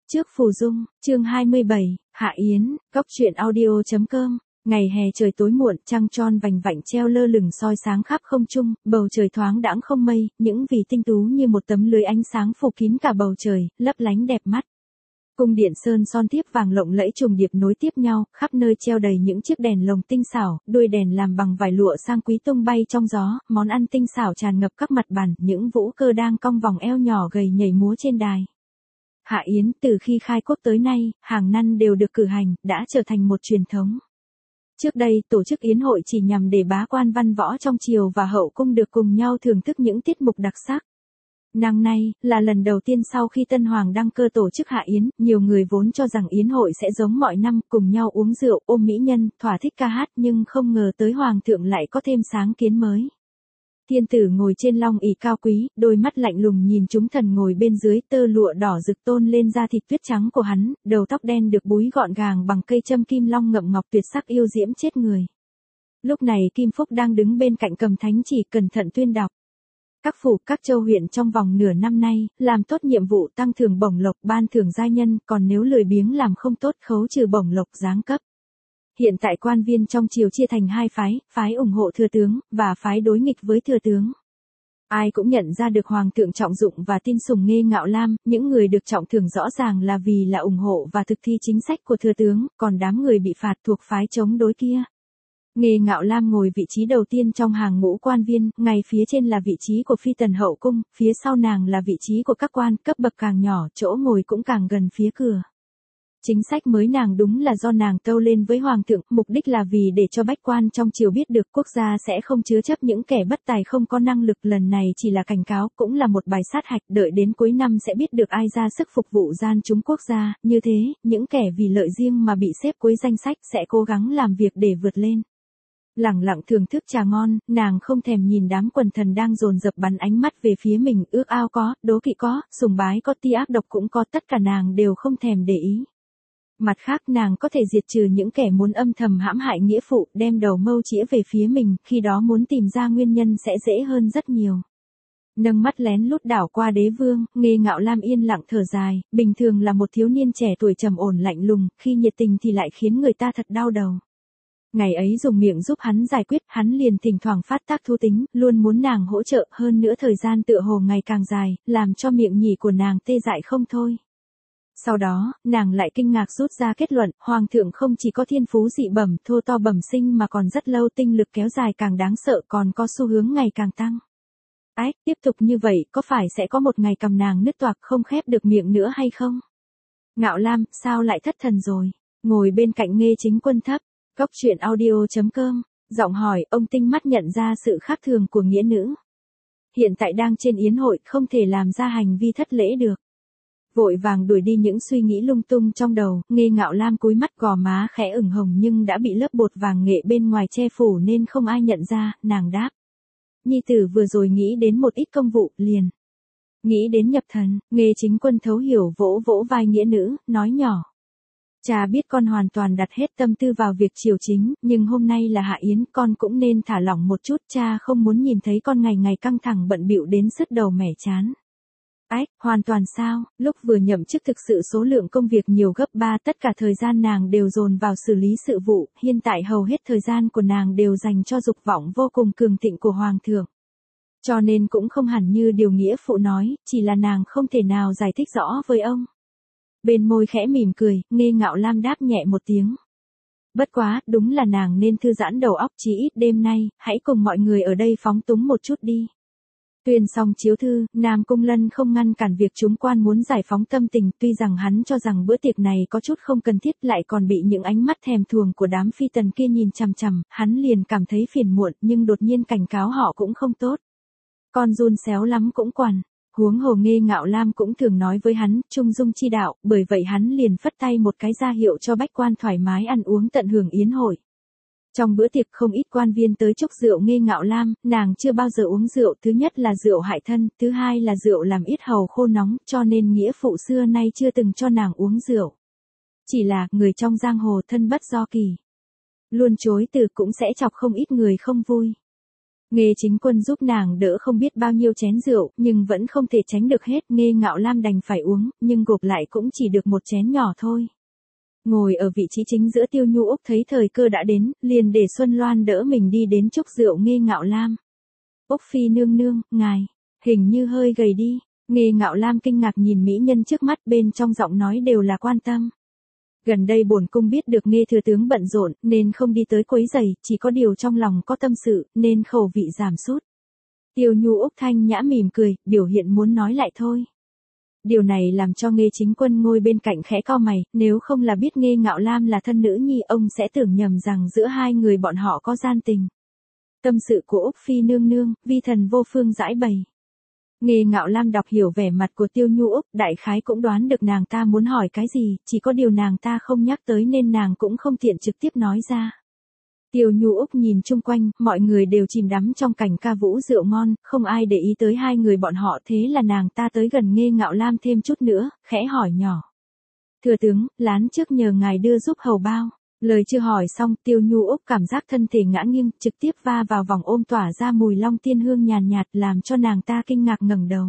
Trước phù dung, chương 27, Hạ Yến, góc truyện audio.com. Ngày hè trời tối muộn, trăng tròn vành vạnh treo lơ lửng soi sáng khắp không trung, bầu trời thoáng đãng không mây, những vì tinh tú như một tấm lưới ánh sáng phủ kín cả bầu trời, lấp lánh đẹp mắt. Cung điện sơn son thiếp vàng lộng lẫy trùng điệp nối tiếp nhau, khắp nơi treo đầy những chiếc đèn lồng tinh xảo, đuôi đèn làm bằng vải lụa sang quý tung bay trong gió, món ăn tinh xảo tràn ngập các mặt bàn, những vũ cơ đang cong vòng eo nhỏ gầy nhảy múa trên đài. Hạ Yến từ khi khai quốc tới nay, hàng năm đều được cử hành, đã trở thành một truyền thống. Trước đây, tổ chức yến hội chỉ nhằm để bá quan văn võ trong triều và hậu cung được cùng nhau thưởng thức những tiết mục đặc sắc. Năm nay, là lần đầu tiên sau khi Tân Hoàng đăng cơ tổ chức Hạ Yến, nhiều người vốn cho rằng yến hội sẽ giống mọi năm, cùng nhau uống rượu, ôm mỹ nhân, thỏa thích ca hát, nhưng không ngờ tới Hoàng thượng lại có thêm sáng kiến mới. Thiên tử ngồi trên long ỷ cao quý, đôi mắt lạnh lùng nhìn chúng thần ngồi bên dưới, tơ lụa đỏ rực tôn lên da thịt tuyết trắng của hắn, đầu tóc đen được búi gọn gàng bằng cây châm kim long ngậm ngọc tuyệt sắc yêu diễm chết người. Lúc này Kim Phúc đang đứng bên cạnh cầm thánh chỉ cẩn thận tuyên đọc. Các phủ, các châu huyện trong vòng nửa năm nay, làm tốt nhiệm vụ tăng thưởng bổng lộc ban thưởng giai nhân, còn nếu lười biếng làm không tốt khấu trừ bổng lộc giáng cấp. Hiện tại quan viên trong triều chia thành hai phái, phái ủng hộ thừa tướng, và phái đối nghịch với thừa tướng. Ai cũng nhận ra được Hoàng thượng trọng dụng và tin sùng Nghê Ngạo Lam, những người được trọng thưởng rõ ràng là vì là ủng hộ và thực thi chính sách của thừa tướng, còn đám người bị phạt thuộc phái chống đối kia. Nghê Ngạo Lam ngồi vị trí đầu tiên trong hàng ngũ quan viên, ngay phía trên là vị trí của phi tần hậu cung, phía sau nàng là vị trí của các quan, cấp bậc càng nhỏ, chỗ ngồi cũng càng gần phía cửa. Chính sách mới nàng đúng là do nàng tâu lên với Hoàng thượng, mục đích là vì để cho bách quan trong triều biết được quốc gia sẽ không chứa chấp những kẻ bất tài không có năng lực, lần này chỉ là cảnh cáo, cũng là một bài sát hạch, đợi đến cuối năm sẽ biết được ai ra sức phục vụ gian chúng quốc gia, như thế, những kẻ vì lợi riêng mà bị xếp cuối danh sách sẽ cố gắng làm việc để vượt lên. Lẳng lặng thưởng thức trà ngon, nàng không thèm nhìn đám quần thần đang dồn dập bắn ánh mắt về phía mình, ước ao có, đố kỵ có, sùng bái có, tia ác độc cũng có, tất cả nàng đều không thèm để ý. Mặt khác nàng có thể diệt trừ những kẻ muốn âm thầm hãm hại nghĩa phụ, đem đầu mâu chĩa về phía mình, khi đó muốn tìm ra nguyên nhân sẽ dễ hơn rất nhiều. Nâng mắt lén lút đảo qua đế vương, Nghê Ngạo Lam yên lặng thở dài, bình thường là một thiếu niên trẻ tuổi trầm ổn lạnh lùng, khi nhiệt tình thì lại khiến người ta thật đau đầu. Ngày ấy dùng miệng giúp hắn giải quyết, hắn liền thỉnh thoảng phát tác thú tính, luôn muốn nàng hỗ trợ, hơn nữa thời gian tựa hồ ngày càng dài, làm cho miệng nhỉ của nàng tê dại không thôi. Sau đó, nàng lại kinh ngạc rút ra kết luận, Hoàng thượng không chỉ có thiên phú dị bẩm, thô to bẩm sinh mà còn rất lâu tinh lực kéo dài càng đáng sợ, còn có xu hướng ngày càng tăng. Ái, tiếp tục như vậy, có phải sẽ có một ngày cầm nàng nứt toạc không khép được miệng nữa hay không? Ngạo Lam, sao lại thất thần rồi? Ngồi bên cạnh Nghê Chính Quân thấp, góc truyện audio.com, giọng hỏi, ông tinh mắt nhận ra sự khác thường của nghĩa nữ. Hiện tại đang trên yến hội, không thể làm ra hành vi thất lễ được. Vội vàng đuổi đi những suy nghĩ lung tung trong đầu, Nghê Ngạo Lam cúi mắt, gò má khẽ ửng hồng nhưng đã bị lớp bột vàng nghệ bên ngoài che phủ nên không ai nhận ra, nàng đáp. Nhi tử vừa rồi nghĩ đến một ít công vụ, liền. Nghĩ đến nhập thần, Nghê Chính Quân thấu hiểu vỗ vỗ vai nghĩa nữ, nói nhỏ. Cha biết con hoàn toàn đặt hết tâm tư vào việc triều chính, nhưng hôm nay là Hạ Yến, con cũng nên thả lỏng một chút, cha không muốn nhìn thấy con ngày ngày căng thẳng bận bịu đến sứt đầu mẻ chán. Ách, hoàn toàn sao, lúc vừa nhậm chức thực sự số lượng công việc nhiều gấp 3, tất cả thời gian nàng đều dồn vào xử lý sự vụ, hiện tại hầu hết thời gian của nàng đều dành cho dục vọng vô cùng cường thịnh của Hoàng thượng. Cho nên cũng không hẳn như điều nghĩa phụ nói, chỉ là nàng không thể nào giải thích rõ với ông. Bên môi khẽ mỉm cười, Nghê Ngạo Lam đáp nhẹ một tiếng. Bất quá, đúng là nàng nên thư giãn đầu óc, chí ít đêm nay, hãy cùng mọi người ở đây phóng túng một chút đi. Tuyên xong chiếu thư, Nam Cung Lân không ngăn cản việc chúng quan muốn giải phóng tâm tình, tuy rằng hắn cho rằng bữa tiệc này có chút không cần thiết, lại còn bị những ánh mắt thèm thuồng của đám phi tần kia nhìn chằm chằm, hắn liền cảm thấy phiền muộn, nhưng đột nhiên cảnh cáo họ cũng không tốt. Con run xéo lắm cũng quản. Huống hồ Nghê Ngạo Lam cũng thường nói với hắn, trung dung chi đạo, bởi vậy hắn liền phất tay một cái ra hiệu cho bách quan thoải mái ăn uống tận hưởng yến hội. Trong bữa tiệc không ít quan viên tới chúc rượu Nghê Ngạo Lam, nàng chưa bao giờ uống rượu, thứ nhất là rượu hại thân, thứ hai là rượu làm yết hầu khô nóng, cho nên nghĩa phụ xưa nay chưa từng cho nàng uống rượu. Chỉ là, người trong giang hồ thân bất do kỳ. Luôn chối từ cũng sẽ chọc không ít người không vui. Nghê Chính Quân giúp nàng đỡ không biết bao nhiêu chén rượu, nhưng vẫn không thể tránh được hết, Nghê Ngạo Lam đành phải uống, nhưng gộp lại cũng chỉ được một chén nhỏ thôi. Ngồi ở vị trí chính giữa Tiêu Nhu Úc thấy thời cơ đã đến, liền để Xuân Loan đỡ mình đi đến chúc rượu Nghê Ngạo Lam. Úc phi nương nương, ngài, hình như hơi gầy đi. Nghê Ngạo Lam kinh ngạc nhìn mỹ nhân trước mắt, bên trong giọng nói đều là quan tâm. Gần đây bổn cung biết được Nghê thừa tướng bận rộn, nên không đi tới quấy rầy, chỉ có điều trong lòng có tâm sự, nên khẩu vị giảm sút. Tiêu Nhu Úc thanh nhã mỉm cười, biểu hiện muốn nói lại thôi. Điều này làm cho Nghê Chính Quân ngồi bên cạnh khẽ cau mày, nếu không là biết Nghê Ngạo Lam là thân nữ nhi, ông sẽ tưởng nhầm rằng giữa hai người bọn họ có gian tình. Tâm sự của Úc phi nương nương, vi thần vô phương giải bày. Nghê Ngạo Lam đọc hiểu vẻ mặt của Tiêu Nhu Úc, đại khái cũng đoán được nàng ta muốn hỏi cái gì, chỉ có điều nàng ta không nhắc tới nên nàng cũng không tiện trực tiếp nói ra. Tiêu Nhu Úc nhìn chung quanh, mọi người đều chìm đắm trong cảnh ca vũ rượu ngon, không ai để ý tới hai người bọn họ, thế là nàng ta tới gần Nghê Ngạo Lam thêm chút nữa, khẽ hỏi nhỏ. Thừa tướng, lán trước nhờ ngài đưa giúp hầu bao. Lời chưa hỏi xong, Tiêu Nhu Úc cảm giác thân thể ngã nghiêng, trực tiếp va vào vòng ôm tỏa ra mùi long tiên hương nhàn nhạt, làm cho nàng ta kinh ngạc ngẩng đầu.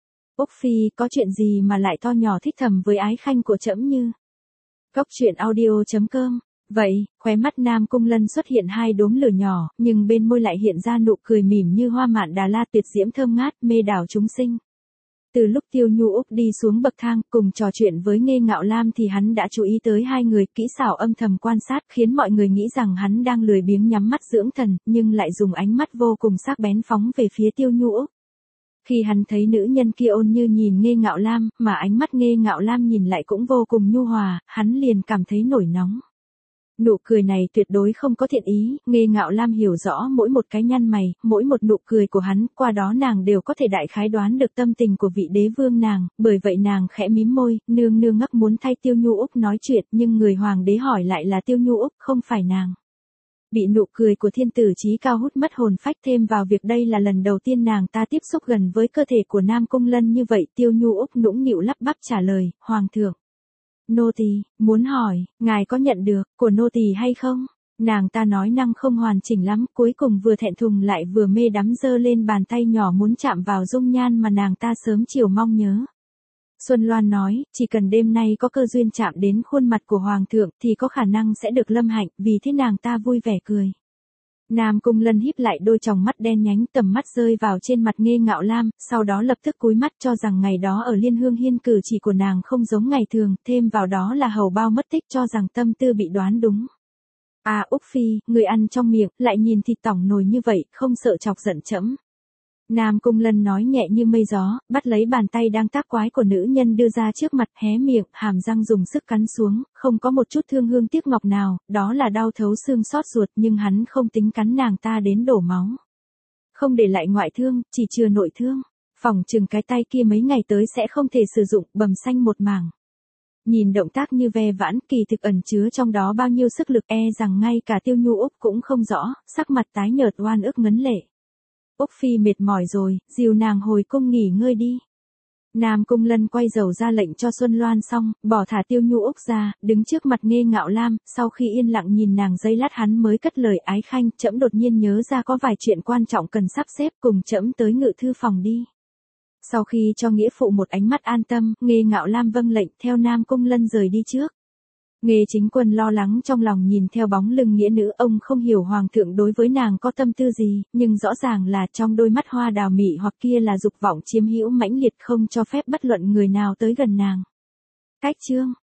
Úc phi, có chuyện gì mà lại to nhỏ thích thầm với ái khanh của trẫm như? Cốc truyện audio.com. Vậy, khóe mắt Nam Cung Lân xuất hiện hai đốm lửa nhỏ, nhưng bên môi lại hiện ra nụ cười mỉm như hoa mạn Đà La tuyệt diễm thơm ngát, mê đảo chúng sinh. Từ lúc Tiêu Nhu Úc đi xuống bậc thang, cùng trò chuyện với Nghê Ngạo Lam thì hắn đã chú ý tới hai người, kỹ xảo âm thầm quan sát, khiến mọi người nghĩ rằng hắn đang lười biếng nhắm mắt dưỡng thần, nhưng lại dùng ánh mắt vô cùng sắc bén phóng về phía Tiêu Nhu Úc. Khi hắn thấy nữ nhân kia ôn như nhìn Nghê Ngạo Lam, mà ánh mắt Nghê Ngạo Lam nhìn lại cũng vô cùng nhu hòa, hắn liền cảm thấy nổi nóng. Nụ cười này tuyệt đối không có thiện ý, Nghê Ngạo Lam hiểu rõ mỗi một cái nhăn mày, mỗi một nụ cười của hắn, qua đó nàng đều có thể đại khái đoán được tâm tình của vị đế vương nàng, bởi vậy nàng khẽ mím môi, nương nương ngấp muốn thay Tiêu Nhu Úc nói chuyện, nhưng người hoàng đế hỏi lại là Tiêu Nhu Úc, không phải nàng. Bị nụ cười của thiên tử chí cao hút mất hồn phách, thêm vào việc đây là lần đầu tiên nàng ta tiếp xúc gần với cơ thể của Nam Cung Lân như vậy, Tiêu Nhu Úc nũng nịu lắp bắp trả lời, hoàng thượng. Nô tỳ muốn hỏi, ngài có nhận được của nô tỳ hay không? Nàng ta nói năng không hoàn chỉnh lắm, cuối cùng vừa thẹn thùng lại vừa mê đắm giơ lên bàn tay nhỏ muốn chạm vào dung nhan mà nàng ta sớm chiều mong nhớ. Xuân Loan nói, chỉ cần đêm nay có cơ duyên chạm đến khuôn mặt của hoàng thượng thì có khả năng sẽ được lâm hạnh, vì thế nàng ta vui vẻ cười. Nam Cung Lân híp lại đôi tròng mắt đen nhánh, tầm mắt rơi vào trên mặt Nghê Ngạo Lam, sau đó lập tức cúi mắt cho rằng ngày đó ở Liên Hương Hiên cử chỉ của nàng không giống ngày thường, thêm vào đó là hầu bao mất tích, cho rằng tâm tư bị đoán đúng. À Úc phi, người ăn trong miệng, lại nhìn thịt tỏng nồi như vậy, không sợ chọc giận trẫm. Nam Cung Lân nói nhẹ như mây gió, bắt lấy bàn tay đang tác quái của nữ nhân đưa ra trước mặt, hé miệng, hàm răng dùng sức cắn xuống, không có một chút thương hương tiếc ngọc nào, đó là đau thấu xương xót ruột, nhưng hắn không tính cắn nàng ta đến đổ máu. Không để lại ngoại thương, chỉ chừa nội thương. Phỏng chừng cái tay kia mấy ngày tới sẽ không thể sử dụng, bầm xanh một mảng. Nhìn động tác như ve vãn, kỳ thực ẩn chứa trong đó bao nhiêu sức lực, rằng ngay cả Tiêu Nhu Úc cũng không rõ, sắc mặt tái nhợt oan ức ngấn lệ. Úc phi mệt mỏi rồi, dìu nàng hồi cung nghỉ ngơi đi. Nam Cung Lân quay dầu ra lệnh cho Xuân Loan xong, bỏ thả Tiêu Nhu Úc ra, đứng trước mặt Nghê Ngạo Lam, sau khi yên lặng nhìn nàng giây lát hắn mới cất lời, ái khanh, trẫm đột nhiên nhớ ra có vài chuyện quan trọng cần sắp xếp, cùng trẫm tới ngự thư phòng đi. Sau khi cho nghĩa phụ một ánh mắt an tâm, Nghê Ngạo Lam vâng lệnh, theo Nam Cung Lân rời đi trước. Nghê Chính Quân lo lắng trong lòng nhìn theo bóng lưng nghĩa nữ, ông không hiểu hoàng thượng đối với nàng có tâm tư gì, nhưng rõ ràng là trong đôi mắt hoa đào mị hoặc kia là dục vọng chiếm hữu mãnh liệt, không cho phép bất luận người nào tới gần nàng. Cách chương